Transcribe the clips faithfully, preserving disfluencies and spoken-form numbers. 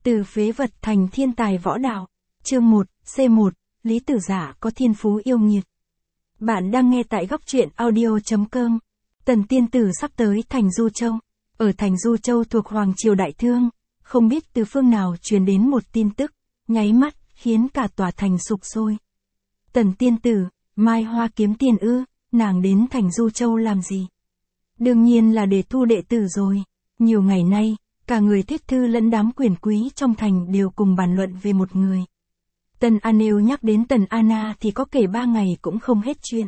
Từ phế vật thành thiên tài võ đạo. Chương một, C một, Lý Tử Giả có thiên phú yêu nghiệt. Bạn đang nghe tại góc truyện audio chấm com. Tần tiên tử sắp tới thành Du Châu. Ở thành Du Châu thuộc Hoàng Triều Đại Thương, không biết từ phương nào truyền đến một tin tức, nháy mắt, khiến cả tòa thành sục sôi. Tần tiên tử, Mai Hoa kiếm tiền ư, nàng đến thành Du Châu làm gì? Đương nhiên là để thu đệ tử rồi. Nhiều ngày nay, cả người thuyết thư lẫn đám quyền quý trong thành đều cùng bàn luận về một người. Tần A Nêu nhắc đến Tần Anna thì có kể ba ngày cũng không hết chuyện.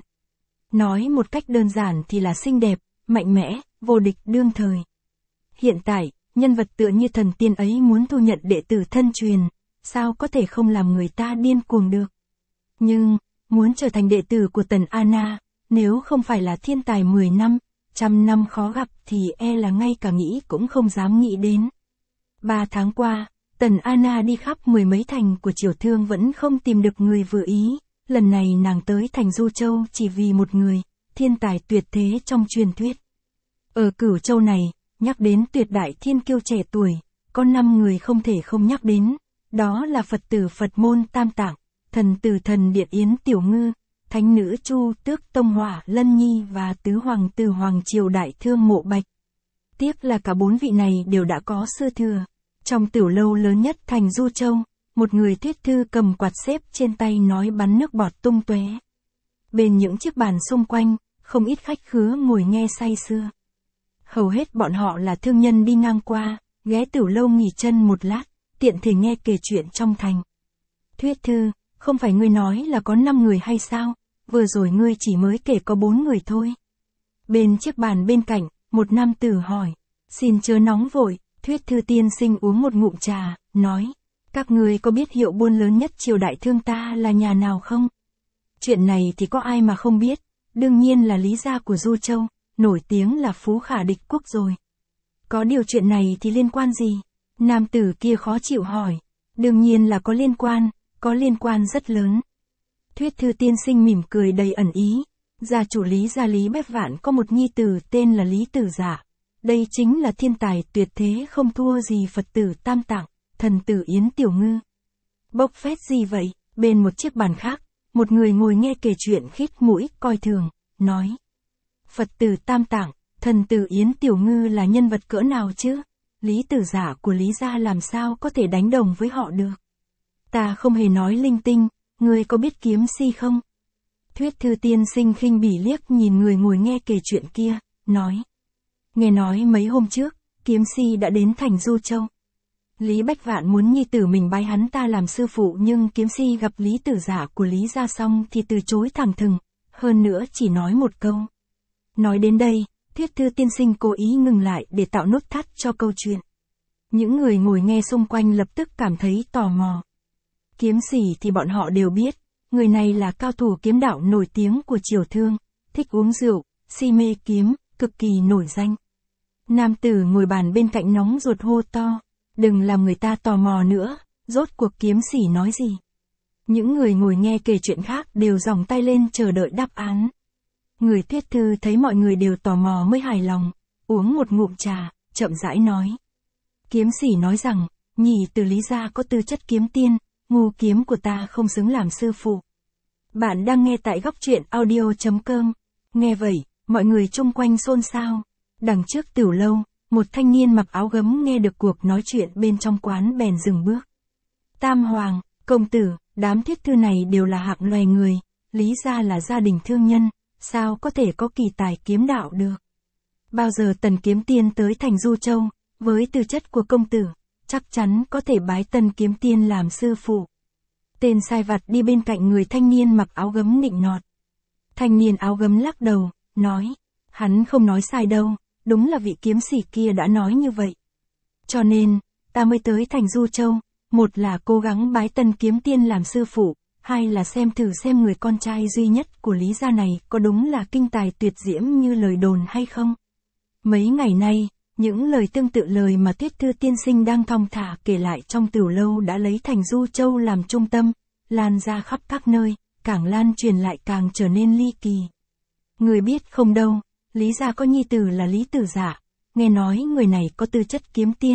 Nói một cách đơn giản thì là xinh đẹp, mạnh mẽ, vô địch đương thời. Hiện tại, nhân vật tựa như thần tiên ấy muốn thu nhận đệ tử thân truyền, sao có thể không làm người ta điên cuồng được. Nhưng, muốn trở thành đệ tử của Tần Anna, nếu không phải là thiên tài mười năm, trăm năm khó gặp thì e là ngay cả nghĩ cũng không dám nghĩ đến. Ba tháng qua, Tần Anna đi khắp mười mấy thành của Triều Thương vẫn không tìm được người vừa ý, lần này nàng tới thành Du Châu chỉ vì một người, thiên tài tuyệt thế trong truyền thuyết. Ở Cửu Châu này, nhắc đến tuyệt đại thiên kiêu trẻ tuổi, có năm người không thể không nhắc đến, đó là Phật tử Phật môn Tam Tạng, thần tử thần Điện Yến Tiểu Ngư, thánh nữ Chu Tước Tông Hỏa Lân Nhi và tứ hoàng tử Hoàng Triều Đại Thương Mộ Bạch. Tiếc là cả bốn vị này đều đã có sư thừa. Trong tiểu lâu lớn nhất thành Du Châu, một người thuyết thư cầm quạt xếp trên tay nói bắn nước bọt tung tóe. Bên những chiếc bàn xung quanh, không ít khách khứa ngồi nghe say sưa. Hầu hết bọn họ là thương nhân đi ngang qua, ghé tiểu lâu nghỉ chân một lát, tiện thể nghe kể chuyện trong thành. Thuyết thư, không phải ngươi nói là có năm người hay sao, vừa rồi ngươi chỉ mới kể có bốn người thôi. Bên chiếc bàn bên cạnh, một nam tử hỏi, xin chớ nóng vội. Thuyết thư tiên sinh uống một ngụm trà, nói, các người có biết hiệu buôn lớn nhất triều Đại Thương ta là nhà nào không? Chuyện này thì có ai mà không biết, đương nhiên là Lý gia của Du Châu, nổi tiếng là phú khả địch quốc rồi. Có điều chuyện này thì liên quan gì? Nam tử kia khó chịu hỏi, đương nhiên là có liên quan, có liên quan rất lớn. Thuyết thư tiên sinh mỉm cười đầy ẩn ý, gia chủ Lý gia Lý Bách Vạn có một nhi tử tên là Lý Tử Giả. Đây chính là thiên tài tuyệt thế không thua gì Phật tử Tam Tạng, thần tử Yến Tiểu Ngư. Bốc phét gì vậy? Bên một chiếc bàn khác, một người ngồi nghe kể chuyện khít mũi, coi thường, nói. Phật tử Tam Tạng, thần tử Yến Tiểu Ngư là nhân vật cỡ nào chứ? Lý Tử Giả của Lý gia làm sao có thể đánh đồng với họ được? Ta không hề nói linh tinh, ngươi có biết kiếm si không? Thuyết thư tiên sinh khinh bỉ liếc nhìn người ngồi nghe kể chuyện kia, nói. Nghe nói mấy hôm trước, kiếm si đã đến thành Du Châu. Lý Bách Vạn muốn nhi tử mình bái hắn ta làm sư phụ nhưng kiếm si gặp Lý Tử Giả của Lý gia xong thì từ chối thẳng thừng, hơn nữa chỉ nói một câu. Nói đến đây, thuyết thư tiên sinh cố ý ngừng lại để tạo nút thắt cho câu chuyện. Những người ngồi nghe xung quanh lập tức cảm thấy tò mò. Kiếm sĩ thì bọn họ đều biết, người này là cao thủ kiếm đạo nổi tiếng của Triều Thương, thích uống rượu, si mê kiếm, cực kỳ nổi danh. Nam tử ngồi bàn bên cạnh nóng ruột hô to, đừng làm người ta tò mò nữa, rốt cuộc kiếm sĩ nói gì. Những người ngồi nghe kể chuyện khác đều giòng tay lên chờ đợi đáp án. Người thuyết thư thấy mọi người đều tò mò mới hài lòng, uống một ngụm trà, chậm rãi nói. Kiếm sĩ nói rằng, nhị tử Lý gia có tư chất kiếm tiên, ngu kiếm của ta không xứng làm sư phụ. Bạn đang nghe tại góc truyện audio chấm com. Nghe vậy, mọi người chung quanh xôn xao. Đằng trước tiểu lâu, một thanh niên mặc áo gấm nghe được cuộc nói chuyện bên trong quán bèn dừng bước. Tam hoàng, công tử, đám thuyết thư này đều là hạng loài người, Lý gia là gia đình thương nhân, sao có thể có kỳ tài kiếm đạo được. Bao giờ Tần kiếm tiên tới thành Du Châu, với tư chất của công tử, chắc chắn có thể bái Tần kiếm tiên làm sư phụ. Tên sai vặt đi bên cạnh người thanh niên mặc áo gấm nịnh nọt. Thanh niên áo gấm lắc đầu, nói, hắn không nói sai đâu. Đúng là vị kiếm sĩ kia đã nói như vậy. Cho nên, ta mới tới thành Du Châu, một là cố gắng bái Tần kiếm tiên làm sư phụ, hai là xem thử xem người con trai duy nhất của Lý gia này có đúng là kinh tài tuyệt diễm như lời đồn hay không. Mấy ngày nay, những lời tương tự lời mà thuyết thư tiên sinh đang thong thả kể lại trong tiểu lâu đã lấy thành Du Châu làm trung tâm, lan ra khắp các nơi, càng lan truyền lại càng trở nên ly kỳ. Người biết không đâu. Lý gia có nhi tử là Lý Tử Giả, nghe nói người này có tư chất kiếm tiên,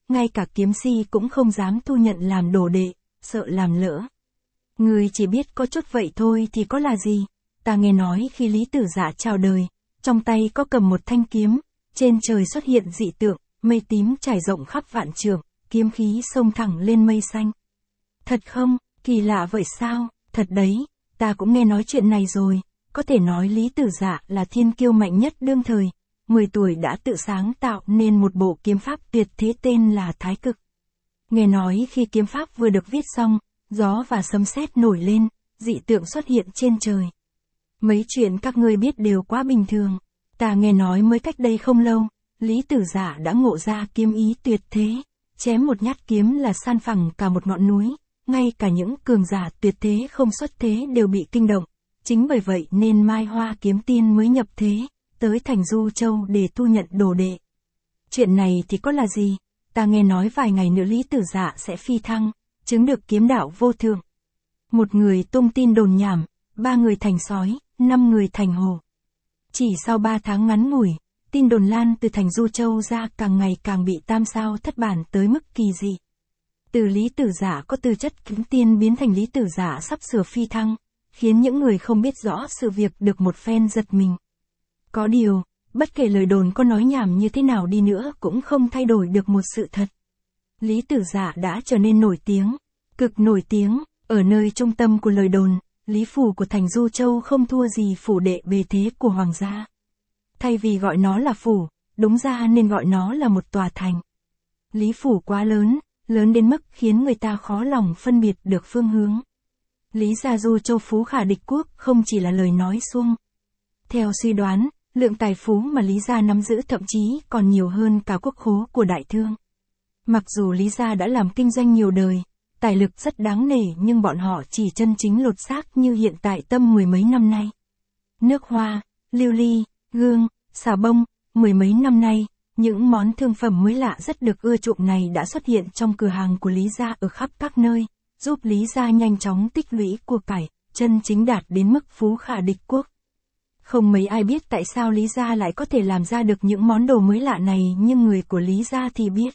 ngay cả kiếm si cũng không dám thu nhận làm đồ đệ, sợ làm lỡ. Người chỉ biết có chút vậy thôi thì có là gì, ta nghe nói khi Lý Tử Dạ chào đời, trong tay có cầm một thanh kiếm, trên trời xuất hiện dị tượng, mây tím trải rộng khắp vạn trượng, kiếm khí xông thẳng lên mây xanh. Thật không, kỳ lạ vậy sao, thật đấy, ta cũng nghe nói chuyện này rồi, có thể nói Lý Tử Dạ là thiên kiêu mạnh nhất đương thời, mười tuổi đã tự sáng tạo nên một bộ kiếm pháp tuyệt thế tên là Thái Cực. Nghe nói khi kiếm pháp vừa được viết xong, gió và sấm sét nổi lên, dị tượng xuất hiện trên trời. Mấy chuyện các ngươi biết đều quá bình thường, ta nghe nói mới cách đây không lâu, Lý Tử Dạ đã ngộ ra kiếm ý tuyệt thế, chém một nhát kiếm là san phẳng cả một ngọn núi, ngay cả những cường giả tuyệt thế không xuất thế đều bị kinh động. Chính bởi vậy nên Mai Hoa Kiếm Tiên mới nhập thế, tới thành Du Châu để tu nhận đồ đệ. Chuyện này thì có là gì, ta nghe nói vài ngày nữa Lý Tử Dạ sẽ phi thăng, chứng được kiếm đạo vô thượng. Một người tung tin đồn nhảm, ba người thành sói, năm người thành hổ. Chỉ sau ba tháng ngắn ngủi, tin đồn lan từ thành Du Châu ra càng ngày càng bị tam sao thất bản tới mức kỳ dị. Từ Lý Tử Dạ có tư chất kiếm tiên biến thành Lý Tử Dạ sắp sửa phi thăng, khiến những người không biết rõ sự việc được một phen giật mình. Có điều, bất kể lời đồn có nói nhảm như thế nào đi nữa cũng không thay đổi được một sự thật. Lý Tử Dạ đã trở nên nổi tiếng, cực nổi tiếng, ở nơi trung tâm của lời đồn, Lý Phủ của thành Du Châu không thua gì phủ đệ bề thế của hoàng gia. Thay vì gọi nó là phủ, đúng ra nên gọi nó là một tòa thành. Lý Phủ quá lớn, lớn đến mức khiến người ta khó lòng phân biệt được phương hướng. Lý gia Du Châu phú khả địch quốc không chỉ là lời nói suông. Theo suy đoán, lượng tài phú mà Lý gia nắm giữ thậm chí còn nhiều hơn cả quốc khố của đại thương. Mặc dù Lý gia đã làm kinh doanh nhiều đời, tài lực rất đáng nể nhưng bọn họ chỉ chân chính lột xác như hiện tại tâm mười mấy năm nay. Nước hoa, lưu ly, gương, xà bông, mười mấy năm nay, những món thương phẩm mới lạ rất được ưa chuộng này đã xuất hiện trong cửa hàng của Lý gia ở khắp các nơi, giúp Lý gia nhanh chóng tích lũy của cải, chân chính đạt đến mức phú khả địch quốc. Không mấy ai biết tại sao Lý gia lại có thể làm ra được những món đồ mới lạ này nhưng người của Lý gia thì biết.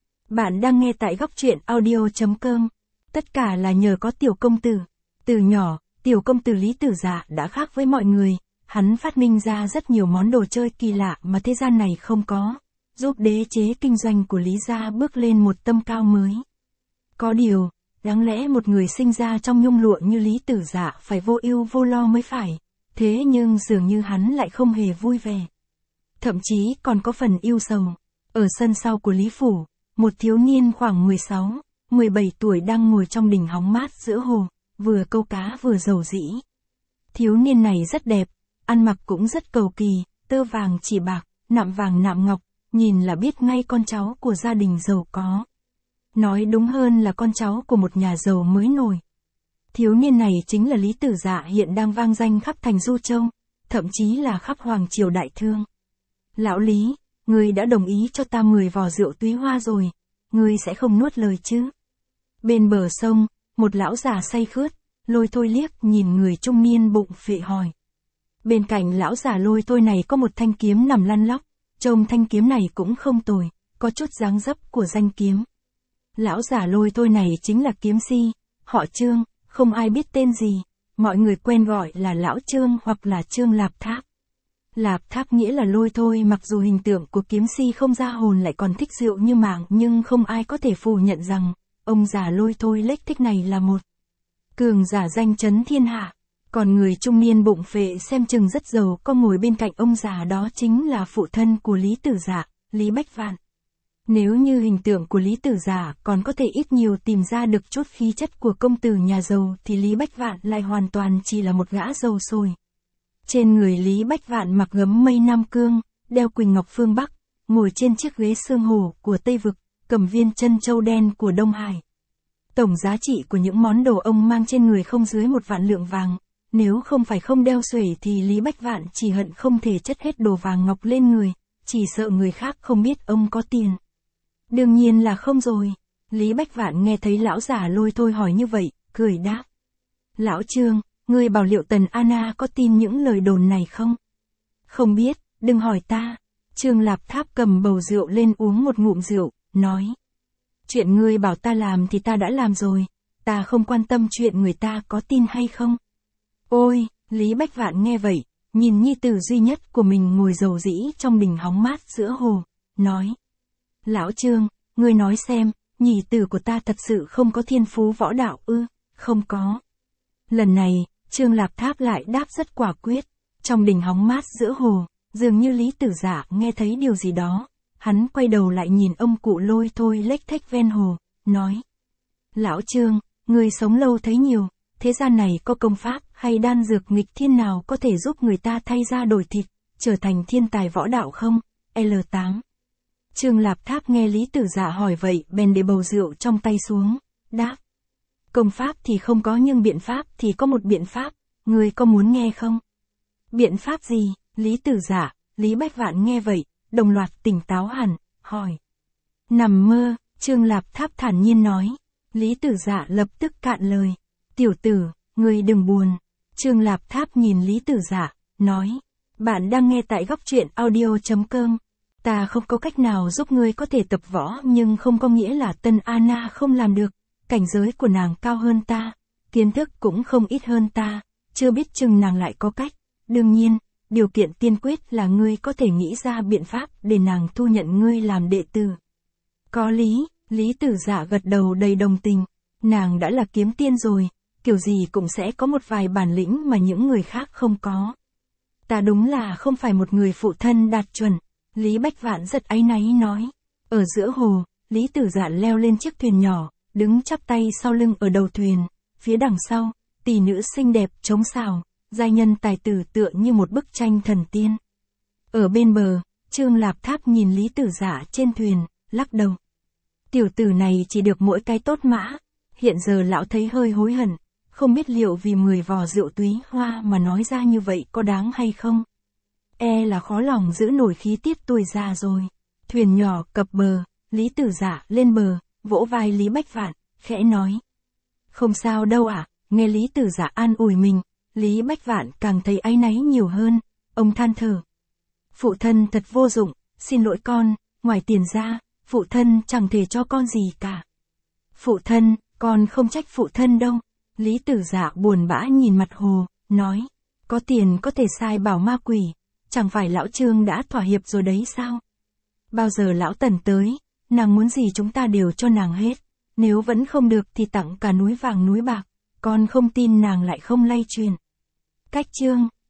Bạn đang nghe tại góc truyện audio chấm com. Tất cả là nhờ có tiểu công tử. Từ nhỏ, tiểu công tử Lý Tử Dạ đã khác với mọi người, hắn phát minh ra rất nhiều món đồ chơi kỳ lạ mà thế gian này không có, giúp đế chế kinh doanh của Lý gia bước lên một tầm cao mới. Có điều, đáng lẽ một người sinh ra trong nhung lụa như Lý Tử Dạ phải vô ưu vô lo mới phải, thế nhưng dường như hắn lại không hề vui vẻ. Thậm chí còn có phần ưu sầu. Ở sân sau của Lý Phủ, một thiếu niên khoảng mười sáu, mười bảy tuổi đang ngồi trong đình hóng mát giữa hồ, vừa câu cá vừa rầu rĩ. Thiếu niên này rất đẹp, ăn mặc cũng rất cầu kỳ, tơ vàng chỉ bạc, nạm vàng nạm ngọc, nhìn là biết ngay con cháu của gia đình giàu có. Nói đúng hơn là con cháu của một nhà giàu mới nổi. Thiếu niên này chính là Lý Tử Dạ hiện đang vang danh khắp thành Du Châu, thậm chí là khắp hoàng triều đại thương. Lão Lý, ngươi đã đồng ý cho ta mười vò rượu túy hoa rồi, ngươi sẽ không nuốt lời chứ? Bên bờ sông, một lão già say khướt, Lôi Thôi liếc nhìn người trung niên bụng phệ hỏi. Bên cạnh lão già Lôi Thôi này có một thanh kiếm nằm lăn lóc, trông thanh kiếm này cũng không tồi, có chút dáng dấp của danh kiếm. Lão già Lôi Thôi này chính là kiếm si, họ Trương, không ai biết tên gì, mọi người quen gọi là lão Trương hoặc là Trương Lạp Tháp. Lạp Tháp nghĩa là Lôi Thôi, mặc dù hình tượng của kiếm si không ra hồn lại còn thích rượu như mạng nhưng không ai có thể phủ nhận rằng, ông già Lôi Thôi lếch thích này là một cường giả danh chấn thiên hạ. Còn người trung niên bụng phệ xem chừng rất giàu có ngồi bên cạnh ông già đó chính là phụ thân của Lý Tử Dạ, Lý Bách Vạn. Nếu như hình tượng của Lý Tử Dạ còn có thể ít nhiều tìm ra được chút khí chất của công tử nhà giàu thì Lý Bách Vạn lại hoàn toàn chỉ là một gã giàu sồi. Trên người Lý Bách Vạn mặc gấm mây Nam Cương, đeo quỳnh ngọc phương Bắc, ngồi trên chiếc ghế xương hổ của Tây Vực, cầm viên chân châu đen của Đông Hải. Tổng giá trị của những món đồ ông mang trên người không dưới một vạn lượng vàng, nếu không phải không đeo xuể thì Lý Bách Vạn chỉ hận không thể chất hết đồ vàng ngọc lên người, chỉ sợ người khác không biết ông có tiền. Đương nhiên là không rồi. Lý Bách Vạn nghe thấy lão già Lôi Thôi hỏi như vậy, cười đáp. Lão Trương, ngươi bảo liệu Tần Anna có tin những lời đồn này không? Không biết, đừng hỏi ta. Trương Lạp Tháp cầm bầu rượu lên uống một ngụm rượu, nói. Chuyện ngươi bảo ta làm thì ta đã làm rồi, ta không quan tâm chuyện người ta có tin hay không. Ôi, Lý Bách Vạn nghe vậy, nhìn nhi tử duy nhất của mình ngồi dầu dĩ trong bình hóng mát giữa hồ, nói. Lão Trương, ngươi nói xem, nhị tử của ta thật sự không có thiên phú võ đạo ư? Không có. Lần này, Trương Lạp Tháp lại đáp rất quả quyết. Trong đình hóng mát giữa hồ, dường như Lý Tử Dạ nghe thấy điều gì đó. Hắn quay đầu lại nhìn ông cụ lôi thôi lếch thếch ven hồ, nói. Lão Trương, người sống lâu thấy nhiều, thế gian này có công pháp hay đan dược nghịch thiên nào có thể giúp người ta thay da đổi thịt, trở thành thiên tài võ đạo không? L tám. Trương Lạp Tháp nghe Lý Tử Dạ hỏi vậy bèn để bầu rượu trong tay xuống, đáp. Công pháp thì không có nhưng biện pháp thì có một biện pháp, người có muốn nghe không? Biện pháp gì? Lý Tử Dạ, Lý Bách Vạn nghe vậy, đồng loạt tỉnh táo hẳn, hỏi. Nằm mơ, Trương Lạp Tháp thản nhiên nói. Lý Tử Dạ lập tức cạn lời. Tiểu tử, ngươi đừng buồn. Trương Lạp Tháp nhìn Lý Tử Dạ, nói. Bạn đang nghe tại góc truyện audio.com. Ta không có cách nào giúp ngươi có thể tập võ nhưng không có nghĩa là Tân Anna không làm được. Cảnh giới của nàng cao hơn ta, kiến thức cũng không ít hơn ta, chưa biết chừng nàng lại có cách. Đương nhiên, điều kiện tiên quyết là ngươi có thể nghĩ ra biện pháp để nàng thu nhận ngươi làm đệ tử. Có lý, Lý Tử Dạ gật đầu đầy đồng tình. Nàng đã là kiếm tiên rồi, kiểu gì cũng sẽ có một vài bản lĩnh mà những người khác không có. Ta đúng là không phải một người phụ thân đạt chuẩn, Lý Bách Vạn rất áy náy nói. Ở giữa hồ, Lý Tử Dạ leo lên chiếc thuyền nhỏ, đứng chắp tay sau lưng ở đầu thuyền, phía đằng sau, tỷ nữ xinh đẹp trống xào, giai nhân tài tử tựa như một bức tranh thần tiên. Ở bên bờ, Trương Lạp Tháp nhìn Lý Tử Dạ trên thuyền, lắc đầu. Tiểu tử này chỉ được mỗi cái tốt mã, hiện giờ lão thấy hơi hối hận, không biết liệu vì mười vò rượu túy hoa mà nói ra như vậy có đáng hay không. E là khó lòng giữ nổi khí tiết tuổi già rồi. Thuyền nhỏ cập bờ, Lý Tử Dạ lên bờ, vỗ vai Lý Bách Vạn, khẽ nói. Không sao đâu ạ, à, nghe Lý Tử Dạ an ủi mình, Lý Bách Vạn càng thấy áy náy nhiều hơn, ông than thở. Phụ thân thật vô dụng, xin lỗi con, ngoài tiền ra, phụ thân chẳng thể cho con gì cả. Phụ thân, con không trách phụ thân đâu. Lý Tử Dạ buồn bã nhìn mặt hồ, nói. Có tiền có thể sai bảo ma quỷ, chẳng phải lão Trương đã thỏa hiệp rồi đấy sao? Bao giờ lão Tần tới, nàng muốn gì chúng ta đều cho nàng hết, nếu vẫn không được thì tặng cả núi vàng núi bạc, con không tin nàng lại không lay truyền. Cách chương